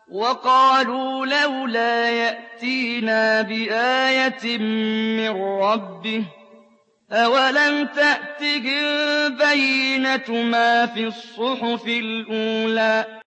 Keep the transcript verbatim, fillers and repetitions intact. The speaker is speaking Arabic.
وَقَالُوا لَوْلَا يَأْتِينَا بِآيَةٍ مِّن رَّبِّهِ ۚ أَوَلَمْ تَأْتِهِم بَيِّنَةُ مَا فِي الصُّحُفِ الْأُولَىٰ